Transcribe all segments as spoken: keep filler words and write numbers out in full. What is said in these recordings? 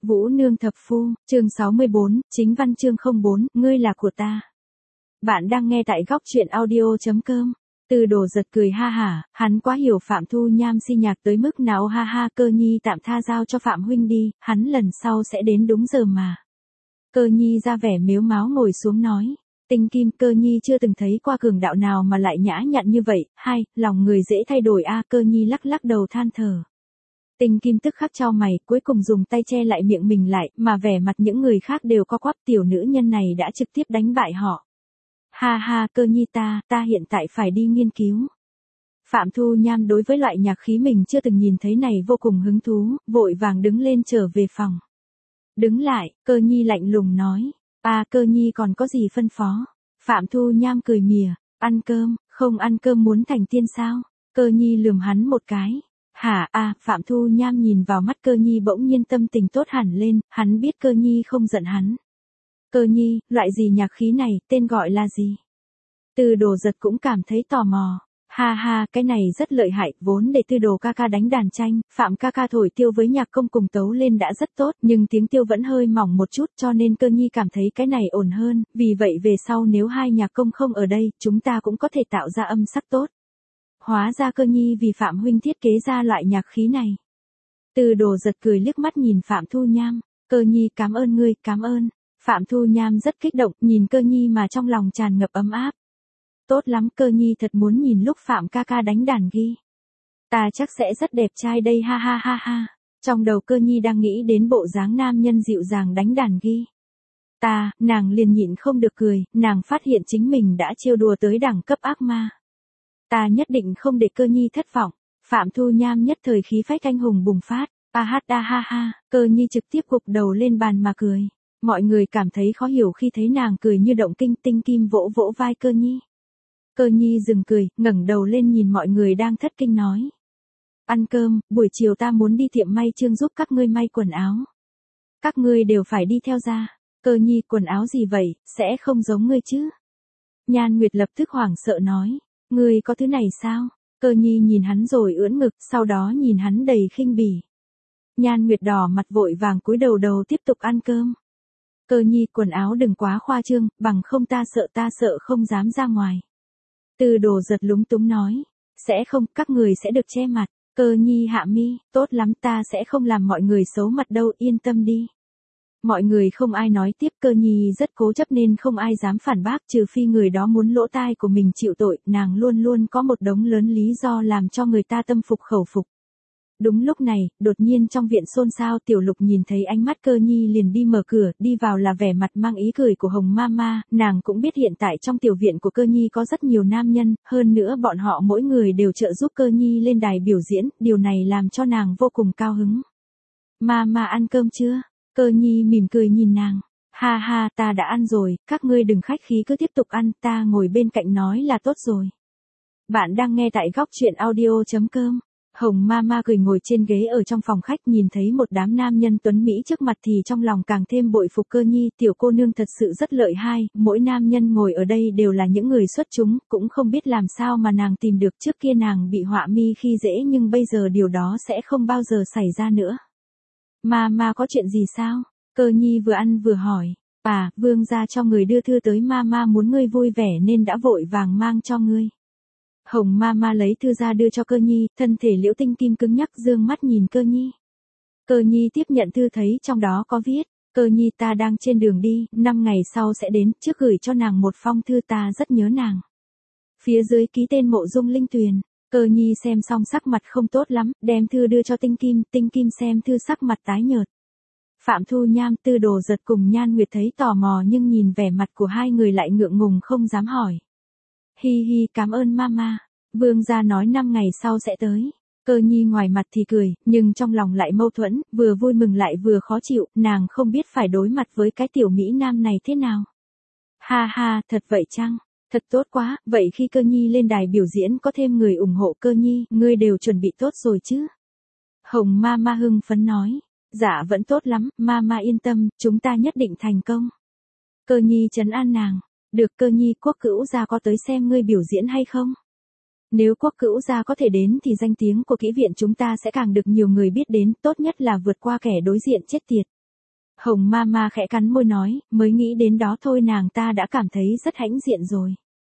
Vũ Nương Thập Phu, chương sáu mươi bốn, chính văn chương không bốn, ngươi là của ta. Bạn đang nghe tại góc truyện audio.com. Từ Đồ giật cười ha hả, hắn quá hiểu Phạm Thu Nham si nhạc tới mức nào ha ha. Cơ Nhi tạm tha giao cho Phạm huynh đi, hắn lần sau sẽ đến đúng giờ mà. Cơ Nhi ra vẻ mếu máo ngồi xuống nói. Tinh Kim, Cơ Nhi chưa từng thấy qua cường đạo nào mà lại nhã nhặn như vậy. Hai, lòng người dễ thay đổi a. Cơ Nhi lắc lắc đầu than thở. Tinh Kim tức khắc chau mày, cuối cùng dùng tay che lại miệng mình lại, mà vẻ mặt những người khác đều co quắp. Tiểu nữ nhân này đã trực tiếp đánh bại họ. Ha ha, Cơ Nhi ta, ta hiện tại phải đi nghiên cứu. Phạm Thu Nham đối với loại nhạc khí mình chưa từng nhìn thấy này vô cùng hứng thú, vội vàng đứng lên trở về phòng. Đứng lại, Cơ Nhi lạnh lùng nói. À, Cơ Nhi còn có gì phân phó? Phạm Thu Nham cười mỉa, ăn cơm, không ăn cơm muốn thành tiên sao? Cơ Nhi lườm hắn một cái. Hả à, Phạm Thu Nham nhìn vào mắt Cơ Nhi bỗng nhiên tâm tình tốt hẳn lên, hắn biết Cơ Nhi không giận hắn. Cơ Nhi, loại gì nhạc khí này, tên gọi là gì? Từ Đồ giật cũng cảm thấy tò mò. Ha ha, cái này rất lợi hại, vốn để Tư Đồ ca ca đánh đàn tranh, Phạm ca ca thổi tiêu với nhạc công cùng tấu lên đã rất tốt, nhưng tiếng tiêu vẫn hơi mỏng một chút, cho nên Cơ Nhi cảm thấy cái này ổn hơn, vì vậy về sau nếu hai nhạc công không ở đây, chúng ta cũng có thể tạo ra âm sắc tốt. Hóa ra Cơ Nhi vì Phạm huynh thiết kế ra loại nhạc khí này. Từ Đồ giật cười liếc mắt nhìn Phạm Thu Nham. Cơ Nhi cảm ơn ngươi, cảm ơn. Phạm Thu Nham rất kích động, nhìn Cơ Nhi mà trong lòng tràn ngập ấm áp. Tốt lắm, Cơ Nhi thật muốn nhìn lúc Phạm ca ca đánh đàn ghi. Ta chắc sẽ rất đẹp trai đây ha ha ha ha. Trong đầu Cơ Nhi đang nghĩ đến bộ dáng nam nhân dịu dàng đánh đàn ghi. Ta, nàng liền nhịn không được cười, nàng phát hiện chính mình đã trêu đùa tới đẳng cấp ác ma. Ta nhất định không để Cơ Nhi thất vọng. Phạm Thu Nham nhất thời khí phách anh hùng bùng phát. A hát a ha ha, Cơ Nhi trực tiếp gục đầu lên bàn mà cười. Mọi người cảm thấy khó hiểu khi thấy nàng cười như động kinh. Tinh Kim vỗ vỗ vai Cơ Nhi. Cơ Nhi dừng cười, ngẩng đầu lên nhìn mọi người đang thất kinh nói. Ăn cơm, buổi chiều ta muốn đi tiệm may chương giúp các ngươi may quần áo. Các ngươi đều phải đi theo ra. Cơ Nhi, quần áo gì vậy, sẽ không giống ngươi chứ? Nhan Nguyệt lập tức hoảng sợ nói. Ngươi có thứ này sao? Cơ Nhi nhìn hắn rồi ưỡn ngực, sau đó nhìn hắn đầy khinh bỉ. Nhan Nguyệt đỏ mặt vội vàng cúi đầu đầu tiếp tục ăn cơm. Cơ Nhi, quần áo đừng quá khoa trương, bằng không ta sợ ta sợ không dám ra ngoài. Từ Đồ giật lúng túng nói. Sẽ không, các người sẽ được che mặt. Cơ Nhi hạ mi, tốt lắm, ta sẽ không làm mọi người xấu mặt đâu, yên tâm đi. Mọi người không ai nói tiếp. Cơ Nhi rất cố chấp nên không ai dám phản bác, trừ phi người đó muốn lỗ tai của mình chịu tội. Nàng luôn luôn có một đống lớn lý do làm cho người ta tâm phục khẩu phục. Đúng lúc này, đột nhiên trong viện xôn xao. Tiểu Lục nhìn thấy ánh mắt Cơ Nhi liền đi mở cửa, đi vào là vẻ mặt mang ý cười của Hồng Mama. Nàng cũng biết hiện tại trong tiểu viện của Cơ Nhi có rất nhiều nam nhân, hơn nữa bọn họ mỗi người đều trợ giúp Cơ Nhi lên đài biểu diễn, điều này làm cho nàng vô cùng cao hứng. Mama ăn cơm chưa? Cơ Nhi mỉm cười nhìn nàng. Ha ha, ta đã ăn rồi, các ngươi đừng khách khí cứ tiếp tục ăn, ta ngồi bên cạnh nói là tốt rồi. Bạn đang nghe tại góc truyện audio.com. Hồng Mama cười ngồi trên ghế ở trong phòng khách, nhìn thấy một đám nam nhân tuấn Mỹ trước mặt thì trong lòng càng thêm bội phục Cơ Nhi. Tiểu cô nương thật sự rất lợi hại, mỗi nam nhân ngồi ở đây đều là những người xuất chúng, cũng không biết làm sao mà nàng tìm được. Trước kia nàng bị họa mi khi dễ nhưng bây giờ điều đó sẽ không bao giờ xảy ra nữa. Mama có chuyện gì sao? Cơ Nhi vừa ăn vừa hỏi. À, vương gia cho người đưa thư tới, Mama muốn ngươi vui vẻ nên đã vội vàng mang cho ngươi. Hồng Mama lấy thư ra đưa cho Cơ Nhi, thân thể Liễu Tinh Kim cứng nhắc dương mắt nhìn Cơ Nhi. Cơ Nhi tiếp nhận thư thấy trong đó có viết. Cơ Nhi, ta đang trên đường đi, năm ngày sau sẽ đến, trước gửi cho nàng một phong thư, ta rất nhớ nàng. Phía dưới ký tên Mộ Dung Linh Tuyền. Cơ Nhi xem xong sắc mặt không tốt lắm, đem thư đưa cho Tinh Kim. Tinh Kim xem thư sắc mặt tái nhợt. Phạm Thu Nham, Từ Đồ giật cùng Nhan Nguyệt thấy tò mò nhưng nhìn vẻ mặt của hai người lại ngượng ngùng không dám hỏi. Hi hi, cảm ơn Mama. Vương gia nói năm ngày sau sẽ tới. Cơ Nhi ngoài mặt thì cười, nhưng trong lòng lại mâu thuẫn, vừa vui mừng lại vừa khó chịu, nàng không biết phải đối mặt với cái tiểu Mỹ Nam này thế nào. Ha ha, thật vậy chăng? Thật tốt quá, vậy khi Cơ Nhi lên đài biểu diễn có thêm người ủng hộ Cơ Nhi, ngươi đều chuẩn bị tốt rồi chứ? Hồng Mama hưng phấn nói. Dạ vẫn tốt lắm, Mama yên tâm, chúng ta nhất định thành công. Cơ Nhi trấn an nàng. Được, Cơ Nhi, Quốc Cữu gia có tới xem ngươi biểu diễn hay không? Nếu Quốc Cữu gia có thể đến thì danh tiếng của kỹ viện chúng ta sẽ càng được nhiều người biết đến, tốt nhất là vượt qua kẻ đối diện chết tiệt. Hồng Mama khẽ cắn môi nói, mới nghĩ đến đó thôi nàng ta đã cảm thấy rất hãnh diện rồi.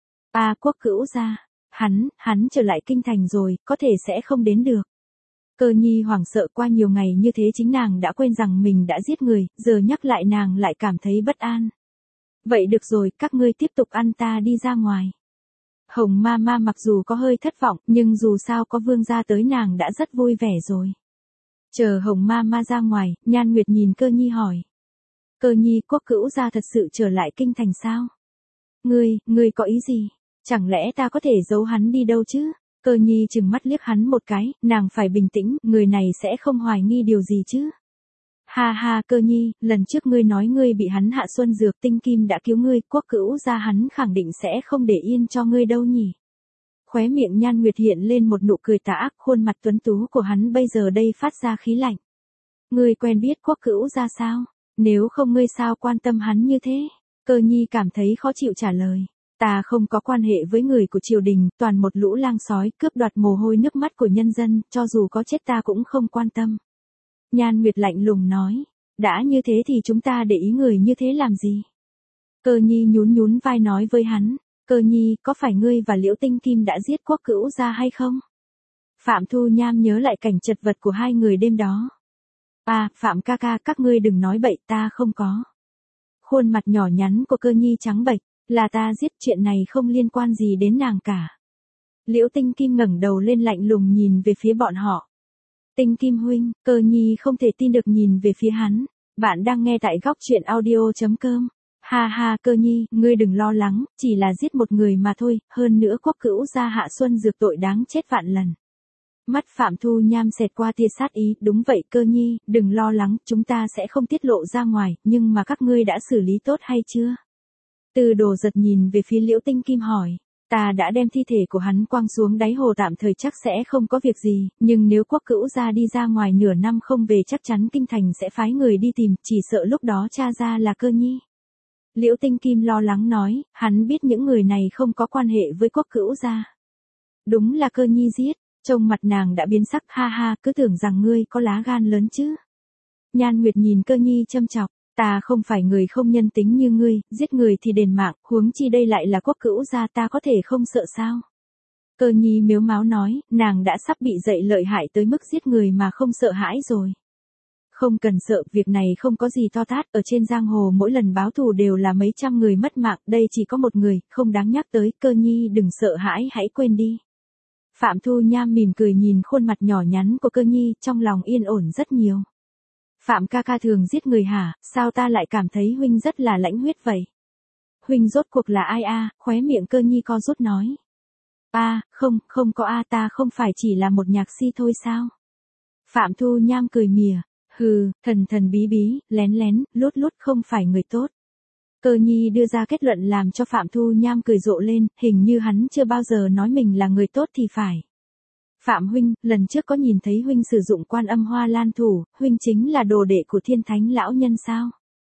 À Quốc Cữu gia, hắn, hắn trở lại kinh thành rồi, có thể sẽ không đến được. Cơ Nhi hoảng sợ, qua nhiều ngày như thế chính nàng đã quên rằng mình đã giết người, giờ nhắc lại nàng lại cảm thấy bất an. Vậy được rồi, các ngươi tiếp tục ăn, ta đi ra ngoài. Hồng Mama mặc dù có hơi thất vọng, nhưng dù sao có vương gia tới nàng đã rất vui vẻ rồi. Chờ Hồng Mama ra ngoài, Nhan Nguyệt nhìn Cơ Nhi hỏi. Cơ Nhi, Quốc Cữu gia thật sự trở lại kinh thành sao? Ngươi, ngươi có ý gì? Chẳng lẽ ta có thể giấu hắn đi đâu chứ? Cơ Nhi trừng mắt liếc hắn một cái, nàng phải bình tĩnh, người này sẽ không hoài nghi điều gì chứ? Ha ha Cơ Nhi, lần trước ngươi nói ngươi bị hắn hạ xuân dược, Tinh Kim đã cứu ngươi, Quốc Cữu gia hắn khẳng định sẽ không để yên cho ngươi đâu nhỉ. Khóe miệng Nhan Nguyệt hiện lên một nụ cười tà ác, khuôn mặt tuấn tú của hắn bây giờ đây phát ra khí lạnh. Ngươi quen biết Quốc Cữu gia sao? Nếu không ngươi sao quan tâm hắn như thế? Cơ Nhi cảm thấy khó chịu trả lời. Ta không có quan hệ với người của triều đình, toàn một lũ lang sói, cướp đoạt mồ hôi nước mắt của nhân dân, cho dù có chết ta cũng không quan tâm. Nhan Nguyệt lạnh lùng nói, đã như thế thì chúng ta để ý người như thế làm gì? Cơ Nhi nhún nhún vai nói với hắn, Cơ Nhi, có phải ngươi và Liễu Tinh Kim đã giết Quốc Cữu gia hay không? Phạm Thu Nham nhớ lại cảnh chật vật của hai người đêm đó. À, Phạm ca ca, các ngươi đừng nói bậy, ta không có. Khuôn mặt nhỏ nhắn của Cơ Nhi trắng bệch, là ta giết, chuyện này không liên quan gì đến nàng cả. Liễu Tinh Kim ngẩng đầu lên lạnh lùng nhìn về phía bọn họ. Tinh Kim huynh, Cơ Nhi không thể tin được nhìn về phía hắn. Bạn đang nghe tại góc truyện audio chấm com. Ha ha Cơ Nhi, ngươi đừng lo lắng, chỉ là giết một người mà thôi, hơn nữa Quốc Cữu gia hạ xuân dược tội đáng chết vạn lần. Mắt Phạm Thu Nham xẹt qua tia sát ý, đúng vậy Cơ Nhi, đừng lo lắng, chúng ta sẽ không tiết lộ ra ngoài, nhưng mà các ngươi đã xử lý tốt hay chưa? Từ Đồ giật nhìn về phía Liễu Tinh Kim hỏi, ta đã đem thi thể của hắn quăng xuống đáy hồ, tạm thời chắc sẽ không có việc gì, nhưng nếu Quốc Cữu gia đi ra ngoài nửa năm không về chắc chắn kinh thành sẽ phái người đi tìm, chỉ sợ lúc đó tra ra là Cơ Nhi. Liễu Tinh Kim lo lắng nói, hắn biết những người này không có quan hệ với Quốc Cữu gia. Đúng là Cơ Nhi giết, trông mặt nàng đã biến sắc, ha ha, cứ tưởng rằng ngươi có lá gan lớn chứ. Nhan Nguyệt nhìn Cơ Nhi châm chọc, ta không phải người không nhân tính như ngươi, giết người thì đền mạng, huống chi đây lại là Quốc Cữu gia, ta có thể không sợ sao? Cơ Nhi mếu máo nói, nàng đã sắp bị dậy lợi hại tới mức giết người mà không sợ hãi rồi. Không cần sợ, việc này không có gì to tát, ở trên giang hồ mỗi lần báo thù đều là mấy trăm người mất mạng, đây chỉ có một người, không đáng nhắc tới, Cơ Nhi đừng sợ hãi, hãy quên đi. Phạm Thu Nham mỉm cười nhìn khuôn mặt nhỏ nhắn của Cơ Nhi, trong lòng yên ổn rất nhiều. Phạm ca ca thường giết người hả, sao ta lại cảm thấy huynh rất là lãnh huyết vậy? Huynh rốt cuộc là ai a? Khóe miệng Cơ Nhi co rút nói. A, không, không có a, ta không phải chỉ là một nhạc si thôi sao? Phạm Thu Nham cười mỉa, hừ, thần thần bí bí, lén lén, lút lút, không phải người tốt. Cơ Nhi đưa ra kết luận làm cho Phạm Thu Nham cười rộ lên, hình như hắn chưa bao giờ nói mình là người tốt thì phải. Phạm huynh, lần trước có nhìn thấy huynh sử dụng Quan Âm Hoa Lan thủ, huynh chính là đồ đệ của Thiên Thánh lão nhân sao?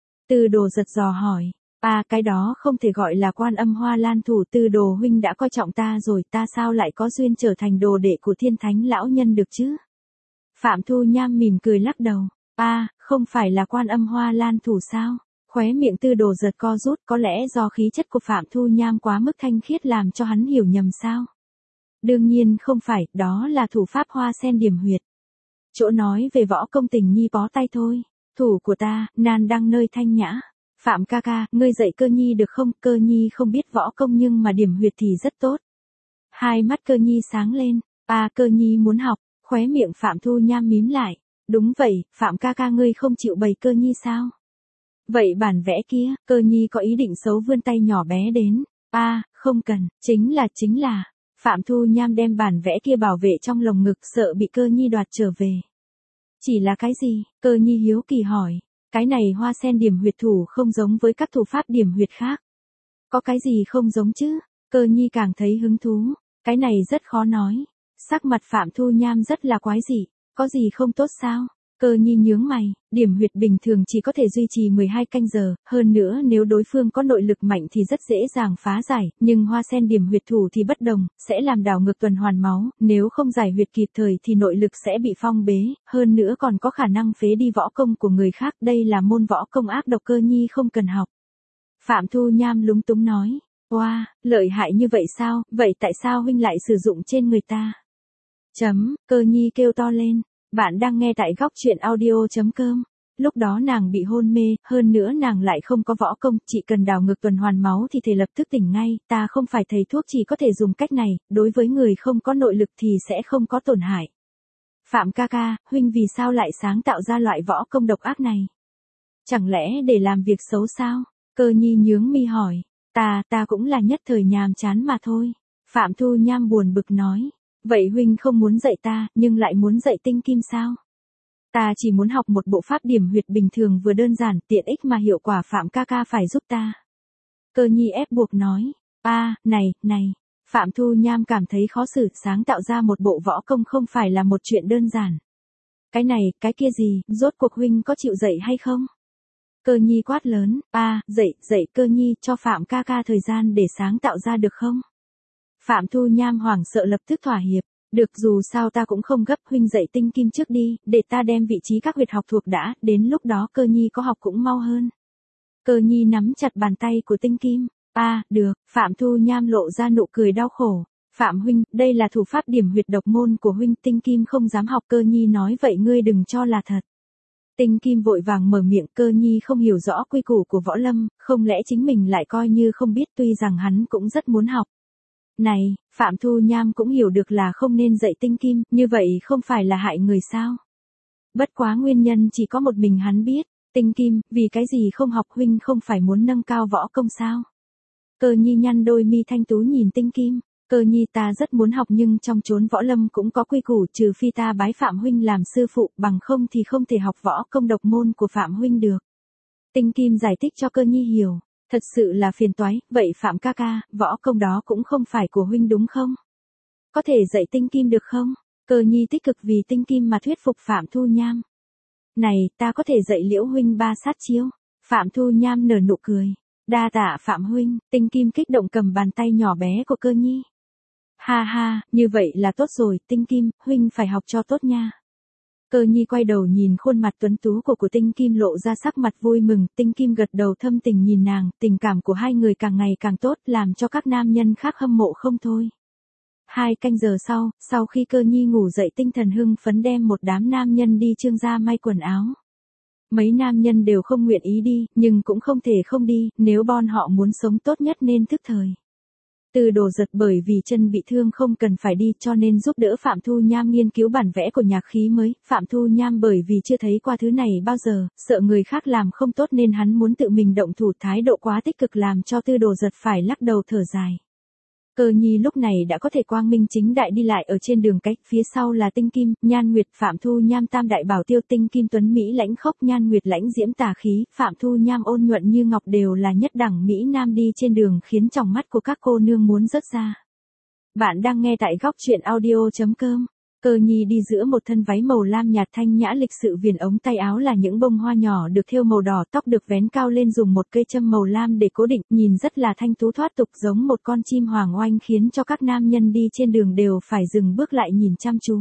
Từ Đồ giật dò hỏi, à cái đó không thể gọi là Quan Âm Hoa Lan thủ, Từ Đồ huynh đã coi trọng ta rồi, ta sao lại có duyên trở thành đồ đệ của Thiên Thánh lão nhân được chứ? Phạm Thu Nham mỉm cười lắc đầu, à, không phải là Quan Âm Hoa Lan thủ sao? Khóe miệng Từ Đồ giật co rút, có lẽ do khí chất của Phạm Thu Nham quá mức thanh khiết làm cho hắn hiểu nhầm sao? Đương nhiên không phải, đó là thủ pháp hoa sen điểm huyệt. Chỗ nói về võ công Tình Nhi bó tay thôi. Thủ của ta, nan đang nơi thanh nhã. Phạm ca ca, ngươi dạy Cơ Nhi được không? Cơ Nhi không biết võ công nhưng mà điểm huyệt thì rất tốt. Hai mắt Cơ Nhi sáng lên. À, Cơ Nhi muốn học. Khóe miệng Phạm Thu Nham mím lại. Đúng vậy, Phạm ca ca ngươi không chịu bày Cơ Nhi sao? Vậy bản vẽ kia, Cơ Nhi có ý định xấu vươn tay nhỏ bé đến. À, không cần, chính là chính là. Phạm Thu Nham đem bản vẽ kia bảo vệ trong lồng ngực, sợ bị Cơ Nhi đoạt trở về. Chỉ là cái gì? Cơ Nhi hiếu kỳ hỏi. Cái này hoa sen điểm huyệt thủ không giống với các thủ pháp điểm huyệt khác. Có cái gì không giống chứ? Cơ Nhi càng thấy hứng thú. Cái này rất khó nói. Sắc mặt Phạm Thu Nham rất là quái dị. Có gì không tốt sao? Cơ nhi nhướng mày, điểm huyệt bình thường chỉ có thể duy trì mười hai canh giờ, hơn nữa nếu đối phương có nội lực mạnh thì rất dễ dàng phá giải, nhưng hoa sen điểm huyệt thủ thì bất đồng, sẽ làm đảo ngược tuần hoàn máu, nếu không giải huyệt kịp thời thì nội lực sẽ bị phong bế, hơn nữa còn có khả năng phế đi võ công của người khác, đây là môn võ công ác độc Cơ nhi không cần học. Phạm Thu Nham lúng túng nói, oa, wow, lợi hại như vậy sao, vậy tại sao huynh lại sử dụng trên người ta? Chấm, Cơ nhi kêu to lên. Bạn đang nghe tại góc truyện audio.com. Lúc đó nàng bị hôn mê, hơn nữa nàng lại không có võ công, chỉ cần đảo ngược tuần hoàn máu thì thể lập tức tỉnh ngay, ta không phải thầy thuốc chỉ có thể dùng cách này, đối với người không có nội lực thì sẽ không có tổn hại. Phạm ca ca, huynh vì sao lại sáng tạo ra loại võ công độc ác này? Chẳng lẽ để làm việc xấu sao? Cơ nhi nhướng mi hỏi, ta, ta cũng là nhất thời nhàm chán mà thôi. Phạm Thu Nham buồn bực nói. Vậy huynh không muốn dạy ta, nhưng lại muốn dạy tinh kim sao? Ta chỉ muốn học một bộ pháp điểm huyệt bình thường vừa đơn giản, tiện ích mà hiệu quả Phạm ca ca phải giúp ta. Cơ nhi ép buộc nói, a, à, này, này, Phạm Thu Nham cảm thấy khó xử, sáng tạo ra một bộ võ công không phải là một chuyện đơn giản. Cái này, cái kia gì, rốt cuộc huynh có chịu dạy hay không? Cơ nhi quát lớn, a, à, dạy, dạy Cơ nhi, cho Phạm ca ca thời gian để sáng tạo ra được không? Phạm Thu Nham hoảng sợ lập tức thỏa hiệp, được dù sao ta cũng không gấp, huynh dạy tinh kim trước đi, để ta đem vị trí các huyệt học thuộc đã, đến lúc đó Cơ nhi có học cũng mau hơn. Cơ nhi nắm chặt bàn tay của tinh kim, a, à, được, Phạm Thu Nham lộ ra nụ cười đau khổ, Phạm huynh, đây là thủ pháp điểm huyệt độc môn của huynh, tinh kim không dám học. Cơ nhi nói vậy ngươi đừng cho là thật. Tinh kim vội vàng mở miệng, Cơ nhi không hiểu rõ quy củ của võ lâm, không lẽ chính mình lại coi như không biết, tuy rằng hắn cũng rất muốn học. Này, Phạm Thu Nham cũng hiểu được là không nên dạy tinh kim, như vậy không phải là hại người sao? Bất quá nguyên nhân chỉ có một mình hắn biết, tinh kim, vì cái gì không học, huynh không phải muốn nâng cao võ công sao? Cơ nhi nhăn đôi mi thanh tú nhìn tinh kim, Cơ nhi ta rất muốn học nhưng trong chốn võ lâm cũng có quy củ, trừ phi ta bái Phạm huynh làm sư phụ, bằng không thì không thể học võ công độc môn của Phạm huynh được. Tinh kim giải thích cho Cơ nhi hiểu. Thật sự là phiền toái, vậy Phạm ca ca, võ công đó cũng không phải của huynh đúng không? Có thể dạy tinh kim được không? Cơ nhi tích cực vì tinh kim mà thuyết phục Phạm Thu Nham. Này, ta có thể dạy Liễu huynh ba sát chiêu. Phạm Thu Nham nở nụ cười. Đa tạ Phạm huynh, tinh kim kích động cầm bàn tay nhỏ bé của Cơ nhi. Ha ha, như vậy là tốt rồi, tinh kim, huynh phải học cho tốt nha. Cơ nhi quay đầu nhìn khuôn mặt tuấn tú của của tinh kim lộ ra sắc mặt vui mừng, tinh kim gật đầu thâm tình nhìn nàng, tình cảm của hai người càng ngày càng tốt, làm cho các nam nhân khác hâm mộ không thôi. Hai canh giờ sau, sau khi Cơ nhi ngủ dậy tinh thần hưng phấn đem một đám nam nhân đi Trương gia may quần áo. Mấy nam nhân đều không nguyện ý đi, nhưng cũng không thể không đi, nếu bọn họ muốn sống tốt nhất nên thức thời. Từ Đồ Giật bởi vì chân bị thương không cần phải đi cho nên giúp đỡ Phạm Thu Nham nghiên cứu bản vẽ của nhạc khí mới. Phạm Thu Nham bởi vì chưa thấy qua thứ này bao giờ, sợ người khác làm không tốt nên hắn muốn tự mình động thủ, thái độ quá tích cực làm cho Từ Đồ Giật phải lắc đầu thở dài. Cơ nhi lúc này đã có thể quang minh chính đại đi lại ở trên đường cách, phía sau là tinh kim, nhan nguyệt, Phạm Thu Nham tam đại bảo tiêu, tinh kim tuấn Mỹ lãnh khốc, nhan nguyệt lãnh diễm tà khí, Phạm Thu Nham ôn nhuận như ngọc, đều là nhất đẳng Mỹ Nam đi trên đường khiến tròng mắt của các cô nương muốn rớt ra. Bạn đang nghe tại góc truyện audio.com. Cơ nhi đi giữa một thân váy màu lam nhạt thanh nhã lịch sự, viền ống tay áo là những bông hoa nhỏ được thêu màu đỏ, tóc được vén cao lên dùng một cây châm màu lam để cố định, nhìn rất là thanh tú thoát tục, giống một con chim hoàng oanh, khiến cho các nam nhân đi trên đường đều phải dừng bước lại nhìn chăm chú.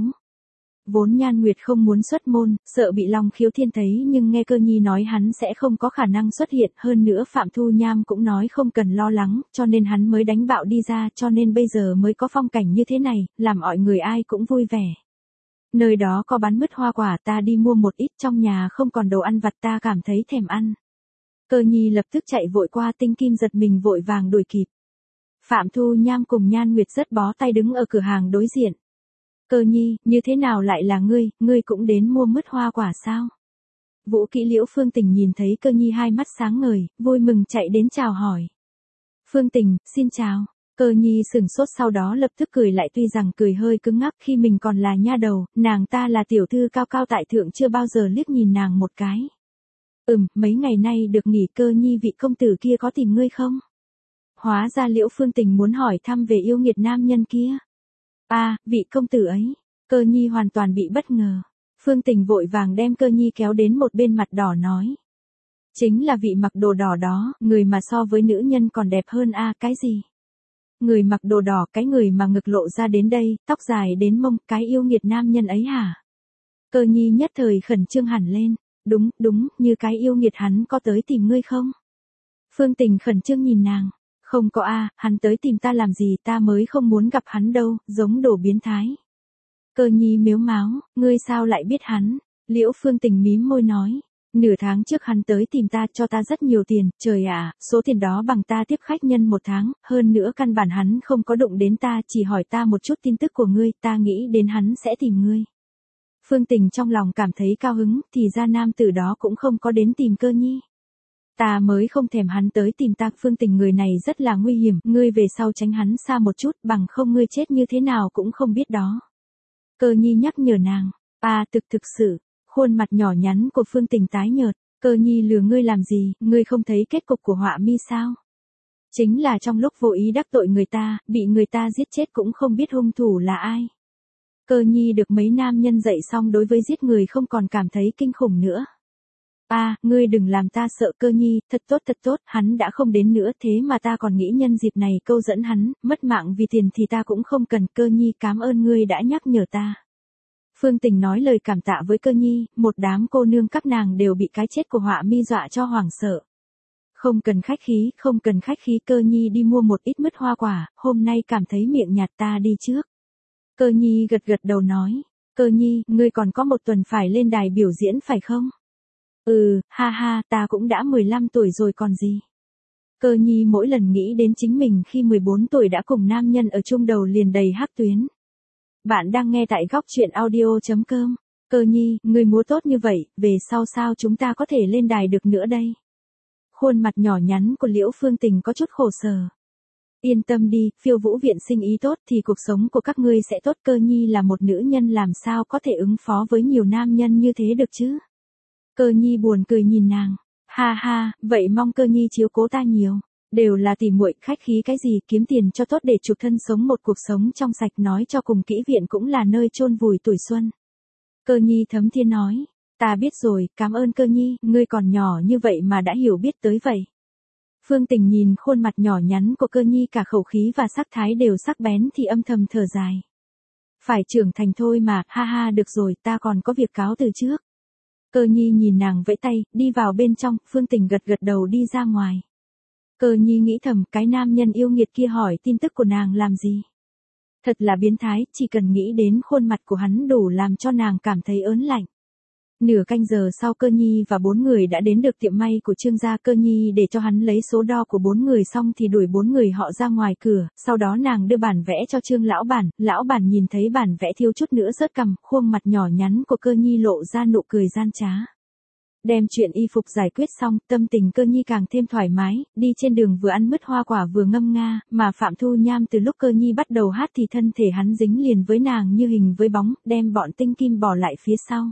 Vốn Nhan Nguyệt không muốn xuất môn, sợ bị Long Khiếu Thiên thấy, nhưng nghe Cơ nhi nói hắn sẽ không có khả năng xuất hiện, hơn nữa Phạm Thu Nham cũng nói không cần lo lắng, cho nên hắn mới đánh bạo đi ra, cho nên bây giờ mới có phong cảnh như thế này, làm mọi người ai cũng vui vẻ. Nơi đó có bán mứt hoa quả, ta đi mua một ít, trong nhà không còn đồ ăn vặt, ta cảm thấy thèm ăn. Cơ nhi lập tức chạy vội qua, tinh kim giật mình vội vàng đuổi kịp. Phạm Thu Nham cùng Nhan Nguyệt rất bó tay đứng ở cửa hàng đối diện. Cơ nhi, như thế nào lại là ngươi, ngươi cũng đến mua mứt hoa quả sao? Vũ Kỹ Liễu Phương Tình nhìn thấy Cơ nhi hai mắt sáng ngời, vui mừng chạy đến chào hỏi. Phương Tình, xin chào. Cơ nhi sửng sốt sau đó lập tức cười lại, tuy rằng cười hơi cứng ngắc, khi mình còn là nha đầu, nàng ta là tiểu thư cao cao tại thượng chưa bao giờ liếc nhìn nàng một cái. Ừm, mấy ngày nay được nghỉ. Cơ nhi, vị công tử kia có tìm ngươi không? Hóa ra Liễu Phương Tình muốn hỏi thăm về yêu nghiệt nam nhân kia. À, vị công tử ấy. Cơ nhi hoàn toàn bị bất ngờ. Phương Tình vội vàng đem Cơ Nhi kéo đến một bên mặt đỏ nói. Chính là vị mặc đồ đỏ đó, người mà so với nữ nhân còn đẹp hơn a. Cái gì? Người mặc đồ đỏ, cái người mà ngực lộ ra đến đây, tóc dài đến mông, cái yêu nghiệt nam nhân ấy hả? Cơ Nhi nhất thời khẩn trương hẳn lên. Đúng, đúng, như cái yêu nghiệt hắn có tới tìm ngươi không? Phương Tình khẩn trương nhìn nàng. Không có a, hắn tới tìm ta làm gì, ta mới không muốn gặp hắn đâu, giống đồ biến thái. Cơ Nhi mếu máo, ngươi sao lại biết hắn? Liễu Phương Tình mím môi nói. Nửa tháng trước hắn tới tìm ta cho ta rất nhiều tiền, trời ạ, số tiền đó bằng ta tiếp khách nhân một tháng, hơn nữa căn bản hắn không có đụng đến ta, chỉ hỏi ta một chút tin tức của ngươi, ta nghĩ đến hắn sẽ tìm ngươi. Phương Tình trong lòng cảm thấy cao hứng, thì ra nam tử đó cũng không có đến tìm Cơ Nhi. Ta mới không thèm hắn tới tìm ta, Phương Tình người này rất là nguy hiểm, ngươi về sau tránh hắn xa một chút, bằng không ngươi chết như thế nào cũng không biết đó. Cơ Nhi nhắc nhở nàng, à thực thực sự, khuôn mặt nhỏ nhắn của Phương Tình tái nhợt, Cơ Nhi lừa ngươi làm gì, ngươi không thấy kết cục của họa mi sao? Chính là trong lúc vô ý đắc tội người ta, bị người ta giết chết cũng không biết hung thủ là ai. Cơ Nhi được mấy nam nhân dạy xong đối với giết người không còn cảm thấy kinh khủng nữa. À, ngươi đừng làm ta sợ Cơ Nhi, thật tốt thật tốt, hắn đã không đến nữa thế mà ta còn nghĩ nhân dịp này câu dẫn hắn, mất mạng vì tiền thì ta cũng không cần. Cơ Nhi cảm ơn ngươi đã nhắc nhở ta. Phương Tình nói lời cảm tạ với Cơ Nhi, một đám cô nương các nàng đều bị cái chết của họa mi dọa cho hoảng sợ. Không cần khách khí, không cần khách khí. Cơ Nhi đi mua một ít mứt hoa quả, hôm nay cảm thấy miệng nhạt ta đi trước. Cơ Nhi gật gật đầu nói, Cơ Nhi, ngươi còn có một tuần phải lên đài biểu diễn phải không? Ừ, ha ha, ta cũng đã mười lăm tuổi rồi còn gì. Cơ Nhi mỗi lần nghĩ đến chính mình khi mười bốn tuổi đã cùng nam nhân ở chung đầu liền đầy hắc tuyến. Bạn đang nghe tại góc truyện audio chấm com. Cơ Nhi, ngươi múa tốt như vậy, về sau sao chúng ta có thể lên đài được nữa đây? Khuôn mặt nhỏ nhắn của Liễu Phương Tình có chút khổ sở. Yên tâm đi, Phiêu Vũ viện sinh ý tốt thì cuộc sống của các ngươi sẽ tốt. Cơ Nhi là một nữ nhân làm sao có thể ứng phó với nhiều nam nhân như thế được chứ? Cơ Nhi buồn cười nhìn nàng. Ha ha, vậy mong Cơ Nhi chiếu cố ta nhiều. Đều là tỉ muội, khách khí cái gì, kiếm tiền cho tốt để chuộc thân sống một cuộc sống trong sạch, nói cho cùng kỹ viện cũng là nơi chôn vùi tuổi xuân. Cơ Nhi thấm thiên nói, ta biết rồi, cảm ơn Cơ Nhi, ngươi còn nhỏ như vậy mà đã hiểu biết tới vậy. Phương Tình nhìn khuôn mặt nhỏ nhắn của Cơ Nhi cả khẩu khí và sắc thái đều sắc bén thì âm thầm thở dài. Phải trưởng thành thôi mà, ha ha được rồi, ta còn có việc cáo từ trước. Cơ Nhi nhìn nàng vẫy tay, đi vào bên trong, Phương Tình gật gật đầu đi ra ngoài. Cơ Nhi nghĩ thầm, cái nam nhân yêu nghiệt kia hỏi tin tức của nàng làm gì? Thật là biến thái, chỉ cần nghĩ đến khuôn mặt của hắn đủ làm cho nàng cảm thấy ớn lạnh. Nửa canh giờ sau Cơ Nhi và bốn người đã đến được tiệm may của Trương gia. Cơ Nhi để cho hắn lấy số đo của bốn người xong thì đuổi bốn người họ ra ngoài cửa, sau đó nàng đưa bản vẽ cho Trương lão bản, lão bản nhìn thấy bản vẽ thiếu chút nữa rớt cằm, khuôn mặt nhỏ nhắn của Cơ Nhi lộ ra nụ cười gian trá. Đem chuyện y phục giải quyết xong, tâm tình Cơ Nhi càng thêm thoải mái, đi trên đường vừa ăn mứt hoa quả vừa ngâm nga, mà Phạm Thu Nham từ lúc Cơ Nhi bắt đầu hát thì thân thể hắn dính liền với nàng như hình với bóng, đem bọn tinh kim bỏ lại phía sau.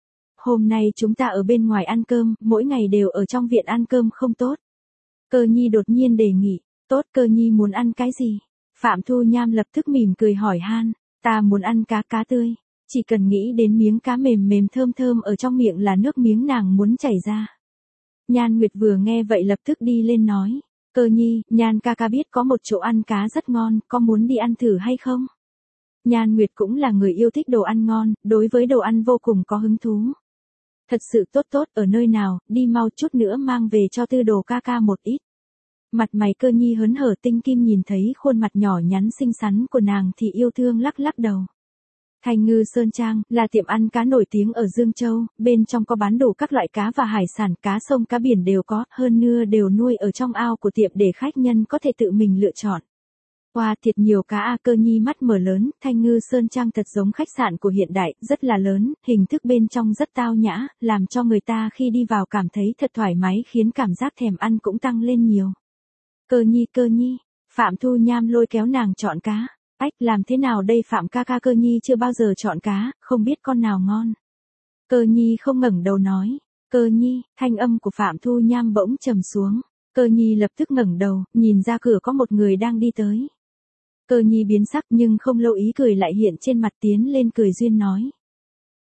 Hôm nay chúng ta ở bên ngoài ăn cơm, mỗi ngày đều ở trong viện ăn cơm không tốt. Cơ Nhi đột nhiên đề nghị, tốt. Cơ Nhi muốn ăn cái gì? Phạm Thu Nham lập tức mỉm cười hỏi han, ta muốn ăn cá cá tươi. Chỉ cần nghĩ đến miếng cá mềm mềm thơm thơm ở trong miệng là nước miếng nàng muốn chảy ra. Nhan Nguyệt vừa nghe vậy lập tức đi lên nói, Cơ Nhi, Nhan ca ca biết có một chỗ ăn cá rất ngon, có muốn đi ăn thử hay không? Nhan Nguyệt cũng là người yêu thích đồ ăn ngon, đối với đồ ăn vô cùng có hứng thú. Thật sự tốt tốt, ở nơi nào, đi mau chút nữa mang về cho Tư Đồ ca ca một ít. Mặt mày Cơ Nhi hớn hở, tinh kim nhìn thấy khuôn mặt nhỏ nhắn xinh xắn của nàng thì yêu thương lắc lắc đầu. Thanh Ngư Sơn Trang là tiệm ăn cá nổi tiếng ở Dương Châu, bên trong có bán đủ các loại cá và hải sản, cá sông cá biển đều có, hơn nữa đều nuôi ở trong ao của tiệm để khách nhân có thể tự mình lựa chọn. Wow, thiệt nhiều cá a. Cơ Nhi mắt mở lớn, Thanh Ngư Sơn Trang thật giống khách sạn của hiện đại, rất là lớn, hình thức bên trong rất tao nhã, làm cho người ta khi đi vào cảm thấy thật thoải mái, khiến cảm giác thèm ăn cũng tăng lên nhiều. Cơ Nhi, Cơ Nhi, Phạm Thu Nham lôi kéo nàng chọn cá. Ách, làm thế nào đây Phạm ca ca? Cơ Nhi chưa bao giờ chọn cá, không biết con nào ngon. Cơ Nhi không ngẩng đầu nói, Cơ Nhi, thanh âm của Phạm Thu Nham bỗng trầm xuống. Cơ Nhi lập tức ngẩng đầu, nhìn ra cửa có một người đang đi tới. Cơ Nhi biến sắc nhưng không lâu ý cười lại hiện trên mặt, tiến lên cười duyên nói.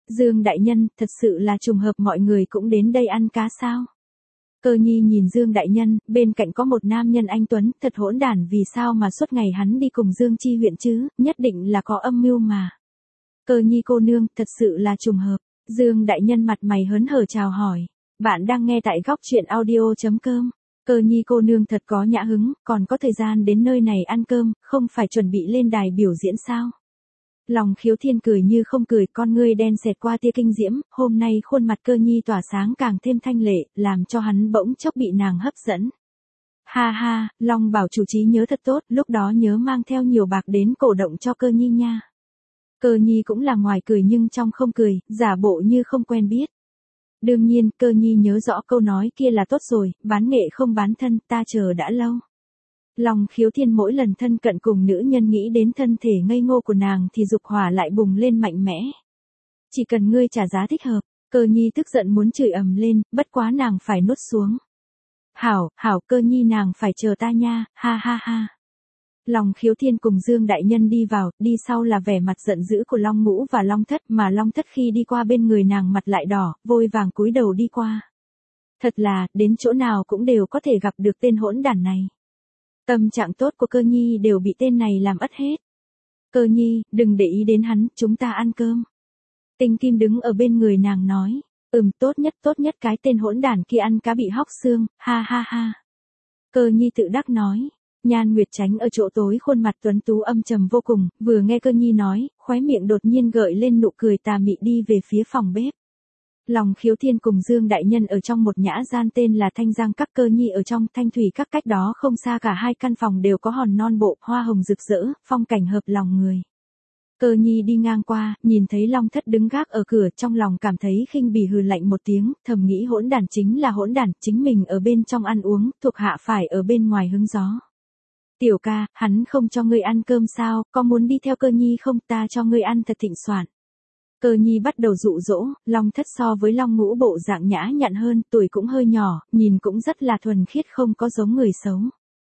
Dương đại nhân, thật sự là trùng hợp mọi người cũng đến đây ăn cá sao? Cơ nhi nhìn Dương đại nhân, bên cạnh có một nam nhân anh tuấn, thật hỗn đản, vì sao mà suốt ngày hắn đi cùng Dương Chi huyện chứ, nhất định là có âm mưu mà. Cơ nhi cô nương, thật sự là trùng hợp. Dương đại nhân mặt mày hớn hở chào hỏi. Bạn đang nghe tại góc truyện audio.com. Cơ nhi cô nương thật có nhã hứng, còn có thời gian đến nơi này ăn cơm, không phải chuẩn bị lên đài biểu diễn sao? Lòng Khiếu Thiên cười như không cười, con ngươi đen xẹt qua tia kinh diễm, hôm nay khuôn mặt Cơ nhi tỏa sáng càng thêm thanh lệ, làm cho hắn bỗng chốc bị nàng hấp dẫn. Ha ha, Long bảo chủ trí nhớ thật tốt, lúc đó nhớ mang theo nhiều bạc đến cổ động cho Cơ nhi nha. Cơ nhi cũng là ngoài cười nhưng trong không cười, giả bộ như không quen biết. Đương nhiên, Cơ nhi nhớ rõ câu nói kia là tốt rồi, bán nghệ không bán thân, ta chờ đã lâu. Lòng Khiếu Thiên mỗi lần thân cận cùng nữ nhân nghĩ đến thân thể ngây ngô của nàng thì dục hỏa lại bùng lên mạnh mẽ. Chỉ cần ngươi trả giá thích hợp, Cơ nhi tức giận muốn chửi ầm lên, bất quá nàng phải nuốt xuống. Hảo, hảo, Cơ nhi nàng phải chờ ta nha, ha ha ha. Lòng Khiếu Thiên cùng Dương đại nhân đi vào, đi sau là vẻ mặt giận dữ của Long Ngũ và Long Thất, mà Long Thất khi đi qua bên người nàng mặt lại đỏ, vội vàng cúi đầu đi qua. Thật là, đến chỗ nào cũng đều có thể gặp được tên hỗn đản này. Tâm trạng tốt của Cơ nhi đều bị tên này làm ất hết. Cơ nhi, đừng để ý đến hắn, chúng ta ăn cơm. Tinh Kim đứng ở bên người nàng nói, ừm, tốt nhất tốt nhất, cái tên hỗn đản kia ăn cá bị hóc xương, ha ha ha. Cơ nhi tự đắc nói. Nhan Nguyệt Chánh ở chỗ tối khuôn mặt tuấn tú âm trầm vô cùng, vừa nghe Cơ nhi nói, khóe miệng đột nhiên gợi lên nụ cười tà mị đi về phía phòng bếp. Lòng Khiếu Thiên cùng Dương đại nhân ở trong một nhã gian tên là Thanh Giang Các, Cơ nhi ở trong Thanh Thủy Các, cách đó không xa, cả hai căn phòng đều có hòn non bộ, hoa hồng rực rỡ, phong cảnh hợp lòng người. Cơ nhi đi ngang qua, nhìn thấy Long Thất đứng gác ở cửa, trong lòng cảm thấy khinh bỉ, hừ lạnh một tiếng, thầm nghĩ hỗn đản chính là hỗn đản, chính mình ở bên trong ăn uống, thuộc hạ phải ở bên ngoài hứng gió. Tiểu ca, hắn không cho ngươi ăn cơm sao, có muốn đi theo Cơ nhi không, ta cho ngươi ăn thật thịnh soạn. Cơ nhi bắt đầu dụ dỗ, Long Thất so với Long Ngũ bộ dạng nhã nhặn hơn, tuổi cũng hơi nhỏ, nhìn cũng rất là thuần khiết, không có giống người xấu.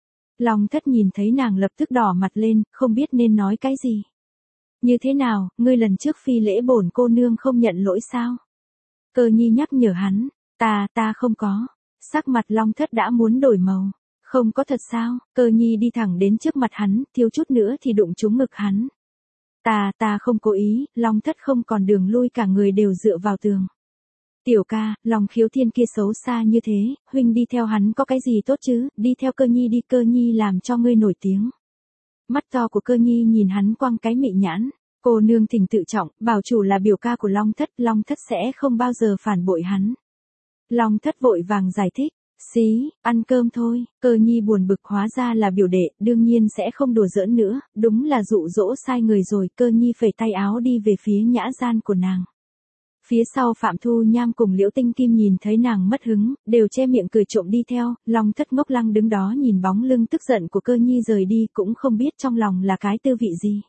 Long Thất nhìn thấy nàng lập tức đỏ mặt lên, không biết nên nói cái gì. Như thế nào, ngươi lần trước phi lễ bổn cô nương không nhận lỗi sao? Cơ nhi nhắc nhở hắn, ta, ta không có. Sắc mặt Long Thất đã muốn đổi màu. Không có thật sao? Cơ nhi đi thẳng đến trước mặt hắn, thiếu chút nữa thì đụng trúng ngực hắn. Ta, ta không cố ý, Long Thất không còn đường lui, cả người đều dựa vào tường. Tiểu ca, Lòng Khiếu Thiên kia xấu xa như thế, huynh đi theo hắn có cái gì tốt chứ, đi theo Cơ nhi đi, Cơ nhi làm cho ngươi nổi tiếng. Mắt to của Cơ nhi nhìn hắn quăng cái mị nhãn, cô nương thỉnh tự trọng, bảo chủ là biểu ca của Long Thất, Long Thất sẽ không bao giờ phản bội hắn. Long Thất vội vàng giải thích. Xí, ăn cơm thôi. Cơ nhi buồn bực, hóa ra là biểu đệ, đương nhiên sẽ không đùa giỡn nữa, đúng là dụ dỗ sai người rồi. Cơ nhi phẩy tay áo đi về phía nhã gian của nàng. Phía sau Phạm Thu Nham cùng Liễu Tinh Kim nhìn thấy nàng mất hứng, đều che miệng cười trộm đi theo. Long Thất ngốc lăng đứng đó nhìn bóng lưng tức giận của Cơ nhi rời đi, cũng không biết trong lòng là cái tư vị gì.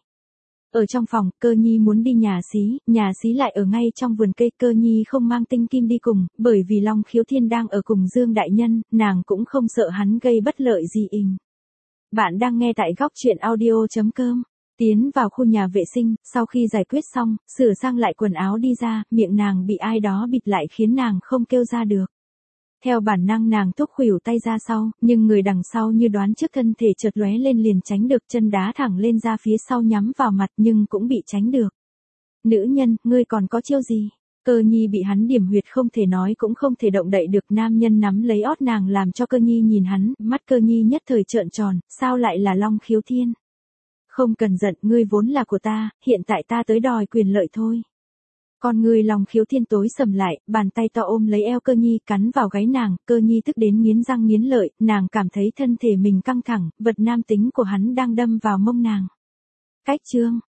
Ở trong phòng, Cơ nhi muốn đi nhà xí, nhà xí lại ở ngay trong vườn cây. Cơ nhi không mang Tinh Kim đi cùng, bởi vì Long Khiếu Thiên đang ở cùng Dương đại nhân, nàng cũng không sợ hắn gây bất lợi gì ình. Bạn đang nghe tại góc truyện audio.com. Tiến vào khu nhà vệ sinh, sau khi giải quyết xong, sửa sang lại quần áo đi ra, miệng nàng bị ai đó bịt lại khiến nàng không kêu ra được. Theo bản năng nàng thúc khuỷu tay ra sau, nhưng người đằng sau như đoán trước, thân thể chợt lóe lên liền tránh được, chân đá thẳng lên ra phía sau nhắm vào mặt nhưng cũng bị tránh được. Nữ nhân, ngươi còn có chiêu gì? Cơ nhi bị hắn điểm huyệt, không thể nói cũng không thể động đậy được, nam nhân nắm lấy ót nàng làm cho Cơ nhi nhìn hắn, mắt Cơ nhi nhất thời trợn tròn, sao lại là Long Khiếu Thiên? Không cần giận, ngươi vốn là của ta, hiện tại ta tới đòi quyền lợi thôi. Con người Lòng Khiếu Thiên tối sầm lại, bàn tay to ôm lấy eo Cơ nhi, cắn vào gáy nàng. Cơ nhi tức đến nghiến răng nghiến lợi, nàng cảm thấy thân thể mình căng thẳng, vật nam tính của hắn đang đâm vào mông nàng. Cách chương